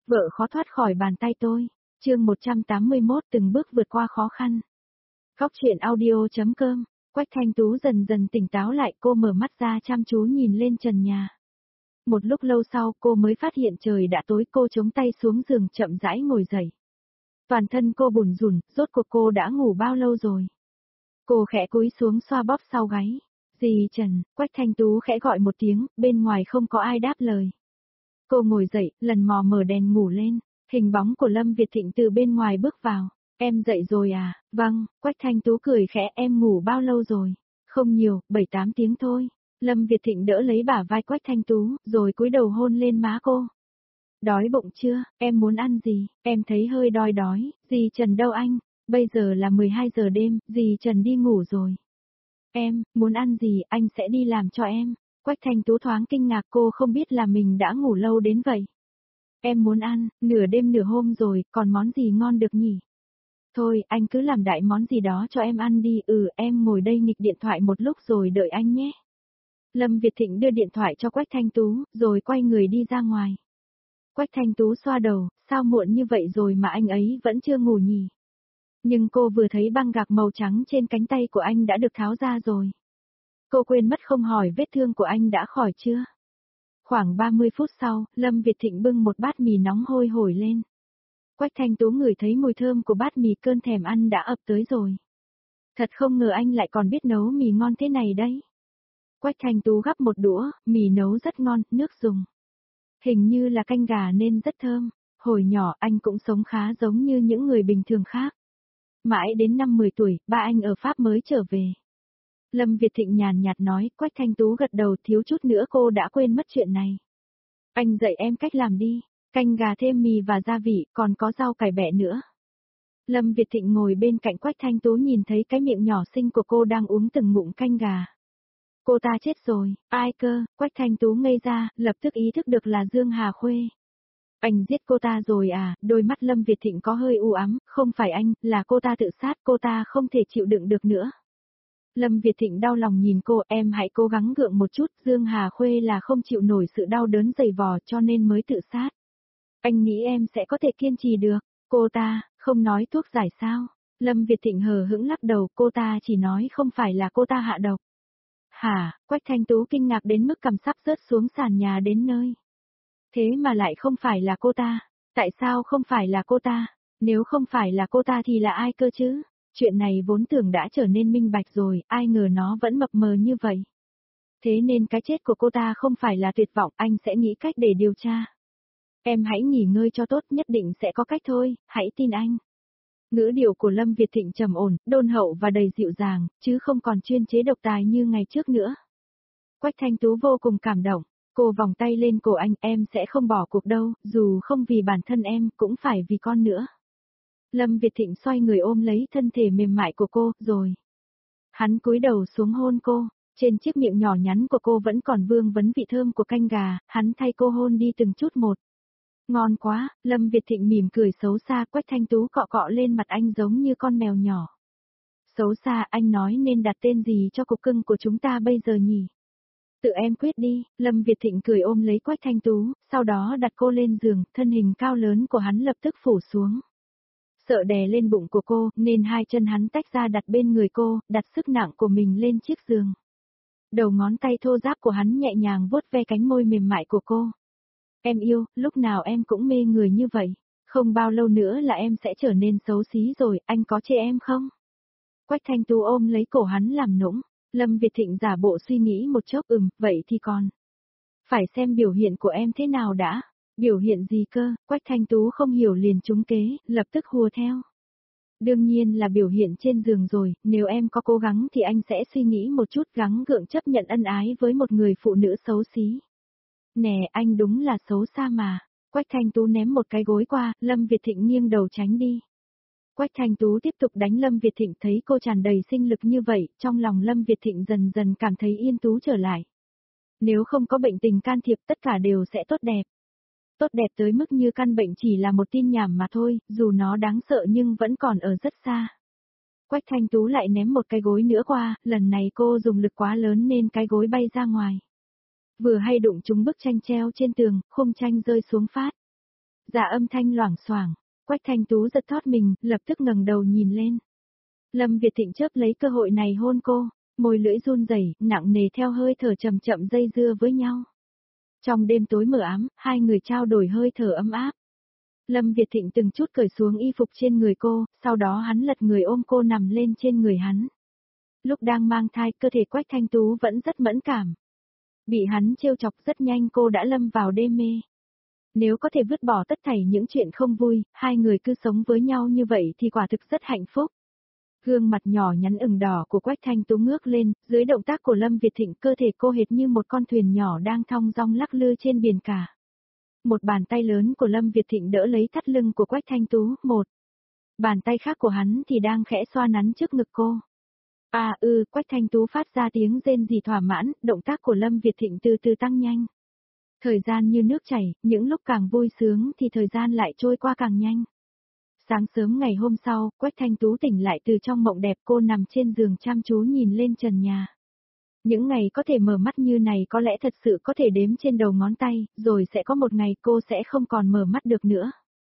Vợ khó thoát khỏi bàn tay tôi. Chương 181 từng bước vượt qua khó khăn. Góc truyện audio.com. Quách Thanh Tú dần dần tỉnh táo lại, cô mở mắt ra chăm chú nhìn lên trần nhà. Một lúc lâu sau cô mới phát hiện trời đã tối, cô chống tay xuống giường chậm rãi ngồi dậy. Toàn thân cô bủn rủn, rốt cuộc cô đã ngủ bao lâu rồi? Cô khẽ cúi xuống xoa bóp sau gáy. Dì Trần, Quách Thanh Tú khẽ gọi một tiếng, bên ngoài không có ai đáp lời. Cô ngồi dậy, lần mò mở đèn ngủ lên, hình bóng của Lâm Việt Thịnh từ bên ngoài bước vào. Em dậy rồi à? Vâng, Quách Thanh Tú cười khẽ, em ngủ bao lâu rồi? Không nhiều, 7-8 tiếng thôi. Lâm Việt Thịnh đỡ lấy bả vai Quách Thanh Tú, rồi cúi đầu hôn lên má cô. Đói bụng chưa, em muốn ăn gì? Em thấy hơi đói, dì Trần đâu anh? Bây giờ là 12 giờ đêm, dì Trần đi ngủ rồi. Em, muốn ăn gì, anh sẽ đi làm cho em. Quách Thanh Tú thoáng kinh ngạc, cô không biết là mình đã ngủ lâu đến vậy. Em muốn ăn, nửa đêm nửa hôm rồi, còn món gì ngon được nhỉ? Thôi, anh cứ làm đại món gì đó cho em ăn đi, em ngồi đây nghịch điện thoại một lúc rồi đợi anh nhé. Lâm Việt Thịnh đưa điện thoại cho Quách Thanh Tú, rồi quay người đi ra ngoài. Quách Thanh Tú xoa đầu, sao muộn như vậy rồi mà anh ấy vẫn chưa ngủ nhỉ? Nhưng cô vừa thấy băng gạc màu trắng trên cánh tay của anh đã được tháo ra rồi. Cô quên mất không hỏi vết thương của anh đã khỏi chưa? Khoảng 30 phút sau, Lâm Việt Thịnh bưng một bát mì nóng hôi hổi lên. Quách Thanh Tú ngửi thấy mùi thơm của bát mì, cơn thèm ăn đã ập tới rồi. Thật không ngờ anh lại còn biết nấu mì ngon thế này đấy. Quách Thanh Tú gắp một đũa, mì nấu rất ngon, nước dùng. Hình như là canh gà nên rất thơm. Hồi nhỏ anh cũng sống khá giống như những người bình thường khác. Mãi đến năm 10 tuổi, ba anh ở Pháp mới trở về. Lâm Việt Thịnh nhàn nhạt nói, Quách Thanh Tú gật đầu, thiếu chút nữa cô đã quên mất chuyện này. Anh dạy em cách làm đi, canh gà thêm mì và gia vị, còn có rau cải bẹ nữa. Lâm Việt Thịnh ngồi bên cạnh Quách Thanh Tú, nhìn thấy cái miệng nhỏ xinh của cô đang uống từng ngụm canh gà. Cô ta chết rồi, ai cơ? Quách Thanh Tú ngây ra, lập tức ý thức được là Dương Hà Khuê. Anh giết cô ta rồi à? Đôi mắt Lâm Việt Thịnh có hơi u ám, không phải anh, là cô ta tự sát, cô ta không thể chịu đựng được nữa. Lâm Việt Thịnh đau lòng nhìn cô, em hãy cố gắng gượng một chút, Dương Hà Khuê là không chịu nổi sự đau đớn dày vò cho nên mới tự sát. Anh nghĩ em sẽ có thể kiên trì được, cô ta, không nói thuốc giải sao? Lâm Việt Thịnh hờ hững lắc đầu, cô ta chỉ nói không phải là cô ta hạ độc. Hả? Quách Thanh Tú kinh ngạc đến mức cằm sắp rớt xuống sàn nhà đến nơi. Thế mà lại không phải là cô ta, tại sao không phải là cô ta? Nếu không phải là cô ta thì là ai cơ chứ? Chuyện này vốn tưởng đã trở nên minh bạch rồi, ai ngờ nó vẫn mập mờ như vậy. Thế nên cái chết của cô ta không phải là tuyệt vọng, anh sẽ nghĩ cách để điều tra. Em hãy nghỉ ngơi cho tốt, nhất định sẽ có cách thôi, hãy tin anh. Ngữ điệu của Lâm Việt Thịnh trầm ổn, đôn hậu và đầy dịu dàng, chứ không còn chuyên chế độc tài như ngày trước nữa. Quách Thanh Tú vô cùng cảm động, cô vòng tay lên cổ anh, em sẽ không bỏ cuộc đâu, dù không vì bản thân em, cũng phải vì con nữa. Lâm Việt Thịnh xoay người ôm lấy thân thể mềm mại của cô, rồi. Hắn cúi đầu xuống hôn cô, trên chiếc miệng nhỏ nhắn của cô vẫn còn vương vấn vị thơm của canh gà, hắn thay cô hôn đi từng chút một. Ngon quá, Lâm Việt Thịnh mỉm cười xấu xa, Quách Thanh Tú cọ cọ lên mặt anh giống như con mèo nhỏ. Xấu xa, anh nói nên đặt tên gì cho cục cưng của chúng ta bây giờ nhỉ? Tự em quyết đi, Lâm Việt Thịnh cười ôm lấy Quách Thanh Tú, sau đó đặt cô lên giường, thân hình cao lớn của hắn lập tức phủ xuống. Sợ đè lên bụng của cô, nên hai chân hắn tách ra đặt bên người cô, đặt sức nặng của mình lên chiếc giường. Đầu ngón tay thô ráp của hắn nhẹ nhàng vuốt ve cánh môi mềm mại của cô. Em yêu, lúc nào em cũng mê người như vậy. Không bao lâu nữa là em sẽ trở nên xấu xí rồi, anh có chê em không? Quách Thanh Tú ôm lấy cổ hắn làm nũng. Lâm Việt Thịnh giả bộ suy nghĩ một chốc, vậy thì còn. Phải xem biểu hiện của em thế nào đã. Biểu hiện gì cơ? Quách Thanh Tú không hiểu liền trúng kế, lập tức hùa theo. Đương nhiên là biểu hiện trên giường rồi, nếu em có cố gắng thì anh sẽ suy nghĩ một chút, gắng gượng chấp nhận ân ái với một người phụ nữ xấu xí. Nè, anh đúng là xấu xa mà. Quách Thanh Tú ném một cái gối qua, Lâm Việt Thịnh nghiêng đầu tránh đi. Quách Thanh Tú tiếp tục đánh Lâm Việt Thịnh, thấy cô tràn đầy sinh lực như vậy, trong lòng Lâm Việt Thịnh dần dần cảm thấy yên tú trở lại. Nếu không có bệnh tình can thiệp tất cả đều sẽ tốt đẹp. Tốt đẹp tới mức như căn bệnh chỉ là một tin nhảm mà thôi, dù nó đáng sợ nhưng vẫn còn ở rất xa. Quách Thanh Tú lại ném một cái gối nữa qua, lần này cô dùng lực quá lớn nên cái gối bay ra ngoài. Vừa hay đụng trúng bức tranh treo trên tường, khung tranh rơi xuống phát. Dạ âm thanh loảng xoảng, Quách Thanh Tú giật thót mình, lập tức ngẩng đầu nhìn lên. Lâm Việt Thịnh chớp lấy cơ hội này hôn cô, môi lưỡi run rẩy, nặng nề theo hơi thở chậm chậm dây dưa với nhau. Trong đêm tối mờ ám, hai người trao đổi hơi thở ấm áp. Lâm Việt Thịnh từng chút cởi xuống y phục trên người cô, sau đó hắn lật người ôm cô nằm lên trên người hắn. Lúc đang mang thai, cơ thể Quách Thanh Tú vẫn rất mẫn cảm. Bị hắn trêu chọc rất nhanh cô đã lâm vào đê mê. Nếu có thể vứt bỏ tất thảy những chuyện không vui, hai người cứ sống với nhau như vậy thì quả thực rất hạnh phúc. Gương mặt nhỏ nhắn ửng đỏ của Quách Thanh Tú ngước lên, dưới động tác của Lâm Việt Thịnh cơ thể cô hệt như một con thuyền nhỏ đang thong dong lắc lư trên biển cả. Một bàn tay lớn của Lâm Việt Thịnh đỡ lấy thắt lưng của Quách Thanh Tú, một bàn tay khác của hắn thì đang khẽ xoa nắn trước ngực cô. Quách Thanh Tú phát ra tiếng rên rỉ thỏa mãn, động tác của Lâm Việt Thịnh từ từ tăng nhanh. Thời gian như nước chảy, những lúc càng vui sướng thì thời gian lại trôi qua càng nhanh. Sáng sớm ngày hôm sau, Quách Thanh Tú tỉnh lại từ trong mộng đẹp, cô nằm trên giường chăm chú nhìn lên trần nhà. Những ngày có thể mở mắt như này có lẽ thật sự có thể đếm trên đầu ngón tay, rồi sẽ có một ngày cô sẽ không còn mở mắt được nữa.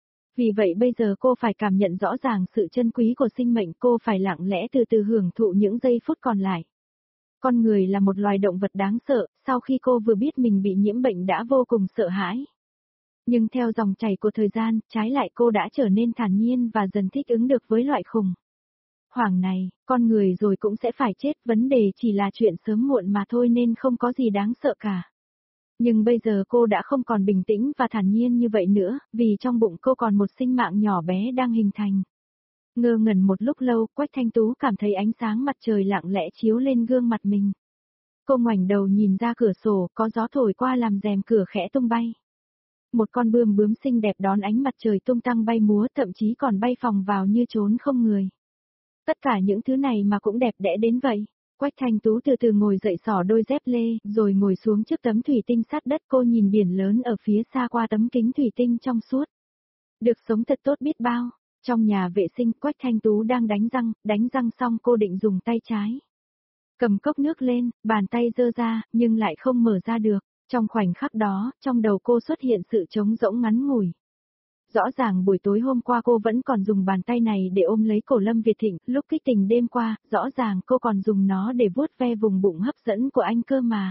Vì vậy bây giờ cô phải cảm nhận rõ ràng sự chân quý của sinh mệnh, cô phải lặng lẽ từ từ hưởng thụ những giây phút còn lại. Con người là một loài động vật đáng sợ, sau khi cô vừa biết mình bị nhiễm bệnh đã vô cùng sợ hãi. Nhưng theo dòng chảy của thời gian, trái lại cô đã trở nên thản nhiên và dần thích ứng được với loại khủng hoảng này, con người rồi cũng sẽ phải chết, vấn đề chỉ là chuyện sớm muộn mà thôi nên không có gì đáng sợ cả. Nhưng bây giờ cô đã không còn bình tĩnh và thản nhiên như vậy nữa, vì trong bụng cô còn một sinh mạng nhỏ bé đang hình thành. Ngơ ngẩn một lúc lâu, Quách Thanh Tú cảm thấy ánh sáng mặt trời lặng lẽ chiếu lên gương mặt mình. Cô ngoảnh đầu nhìn ra cửa sổ, có gió thổi qua làm rèm cửa khẽ tung bay. Một con bươm bướm xinh đẹp đón ánh mặt trời tung tăng bay múa, thậm chí còn bay phòng vào như trốn không người. Tất cả những thứ này mà cũng đẹp đẽ đến vậy. Quách Thanh Tú từ từ ngồi dậy xỏ đôi dép lê, rồi ngồi xuống trước tấm thủy tinh sát đất, cô nhìn biển lớn ở phía xa qua tấm kính thủy tinh trong suốt. Được sống thật tốt biết bao. Trong nhà vệ sinh, Quách Thanh Tú đang đánh răng xong cô định dùng tay trái cầm cốc nước lên, bàn tay giơ ra, nhưng lại không mở ra được. Trong khoảnh khắc đó, trong đầu cô xuất hiện sự trống rỗng ngắn ngủi. Rõ ràng buổi tối hôm qua cô vẫn còn dùng bàn tay này để ôm lấy cổ Lâm Việt Thịnh, lúc kích tình đêm qua, rõ ràng cô còn dùng nó để vuốt ve vùng bụng hấp dẫn của anh cơ mà.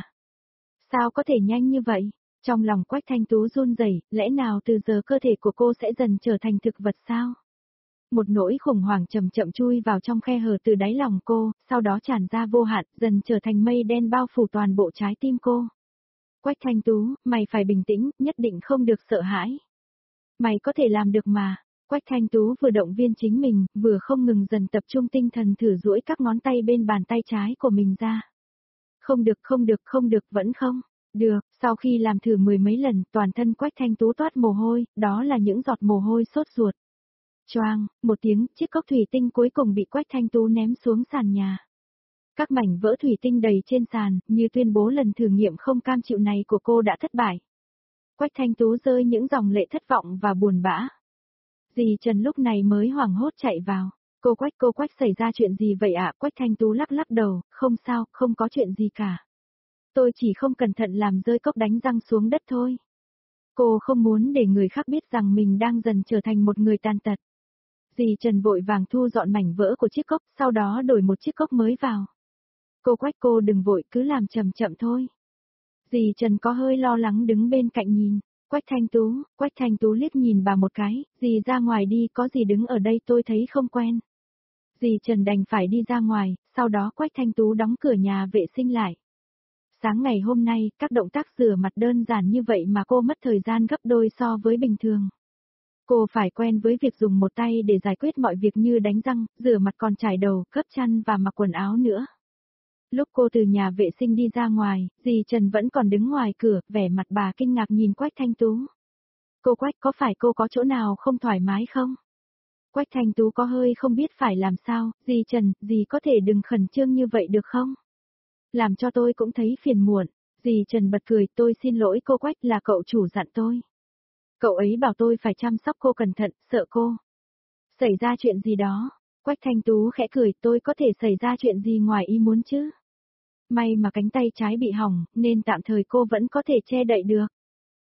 Sao có thể nhanh như vậy? Trong lòng Quách Thanh Tú run rẩy, lẽ nào từ giờ cơ thể của cô sẽ dần trở thành thực vật sao? Một nỗi khủng hoảng chậm chậm chui vào trong khe hở từ đáy lòng cô, sau đó tràn ra vô hạn, dần trở thành mây đen bao phủ toàn bộ trái tim cô. Quách Thanh Tú, mày phải bình tĩnh, nhất định không được sợ hãi. Mày có thể làm được mà. Quách Thanh Tú vừa động viên chính mình, vừa không ngừng dần tập trung tinh thần thử duỗi các ngón tay bên bàn tay trái của mình ra. Không được, vẫn không. Được, sau khi làm thử mười mấy lần, toàn thân Quách Thanh Tú toát mồ hôi, đó là những giọt mồ hôi sốt ruột. Choang, một tiếng, chiếc cốc thủy tinh cuối cùng bị Quách Thanh Tú ném xuống sàn nhà. Các mảnh vỡ thủy tinh đầy trên sàn, như tuyên bố lần thử nghiệm không cam chịu này của cô đã thất bại. Quách Thanh Tú rơi những dòng lệ thất vọng và buồn bã. Dì Trần lúc này mới hoảng hốt chạy vào. Cô Quách xảy ra chuyện gì vậy ạ? Quách Thanh Tú lắc lắc đầu, không sao, không có chuyện gì cả. Tôi chỉ không cẩn thận làm rơi cốc đánh răng xuống đất thôi. Cô không muốn để người khác biết rằng mình đang dần trở thành một người tàn tật. Dì Trần vội vàng thu dọn mảnh vỡ của chiếc cốc, sau đó đổi một chiếc cốc mới vào. Cô đừng vội, cứ làm chậm chậm thôi. Dì Trần có hơi lo lắng đứng bên cạnh nhìn. Quách Thanh Tú liếc nhìn bà một cái, dì ra ngoài đi, có gì đứng ở đây tôi thấy không quen. Dì Trần đành phải đi ra ngoài, sau đó Quách Thanh Tú đóng cửa nhà vệ sinh lại. Sáng ngày hôm nay, các động tác rửa mặt đơn giản như vậy mà cô mất thời gian gấp đôi so với bình thường. Cô phải quen với việc dùng một tay để giải quyết mọi việc như đánh răng, rửa mặt còn trải đầu, gấp chăn và mặc quần áo nữa. Lúc cô từ nhà vệ sinh đi ra ngoài, dì Trần vẫn còn đứng ngoài cửa, vẻ mặt bà kinh ngạc nhìn Quách Thanh Tú. Quách, có phải cô có chỗ nào không thoải mái không? Quách Thanh Tú có hơi không biết phải làm sao, dì Trần, dì có thể đừng khẩn trương như vậy được không? Làm cho tôi cũng thấy phiền muộn. Dì Trần bật cười, tôi xin lỗi cô Quách, là cậu chủ dặn tôi. Cậu ấy bảo tôi phải chăm sóc cô cẩn thận, sợ cô xảy ra chuyện gì đó. Quách Thanh Tú khẽ cười, tôi có thể xảy ra chuyện gì ngoài ý muốn chứ? May mà cánh tay trái bị hỏng, nên tạm thời cô vẫn có thể che đậy được.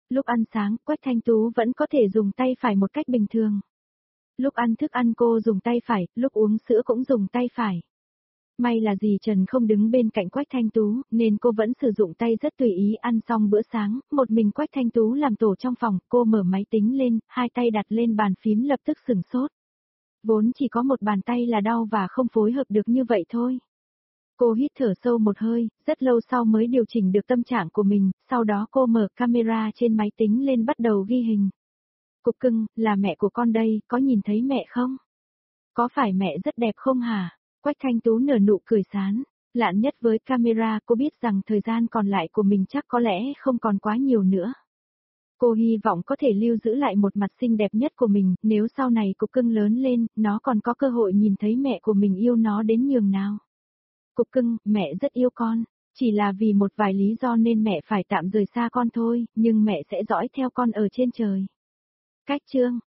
Lúc ăn sáng, Quách Thanh Tú vẫn có thể dùng tay phải một cách bình thường. Lúc ăn thức ăn cô dùng tay phải, lúc uống sữa cũng dùng tay phải. May là dì Trần không đứng bên cạnh Quách Thanh Tú, nên cô vẫn sử dụng tay rất tùy ý. Ăn xong bữa sáng, một mình Quách Thanh Tú làm tổ trong phòng, cô mở máy tính lên, hai tay đặt lên bàn phím lập tức sửng sốt. Vốn chỉ có một bàn tay là đau và không phối hợp được như vậy thôi. Cô hít thở sâu một hơi, rất lâu sau mới điều chỉnh được tâm trạng của mình, sau đó cô mở camera trên máy tính lên bắt đầu ghi hình. Cục cưng, là mẹ của con đây, có nhìn thấy mẹ không? Có phải mẹ rất đẹp không hả? Quách Thanh Tú nở nụ cười sán. Lạ nhất với camera, cô biết rằng thời gian còn lại của mình chắc có lẽ không còn quá nhiều nữa. Cô hy vọng có thể lưu giữ lại một mặt xinh đẹp nhất của mình, nếu sau này cục cưng lớn lên, nó còn có cơ hội nhìn thấy mẹ của mình yêu nó đến nhường nào. Cục cưng, mẹ rất yêu con, chỉ là vì một vài lý do nên mẹ phải tạm rời xa con thôi, nhưng mẹ sẽ dõi theo con ở trên trời. Cách chương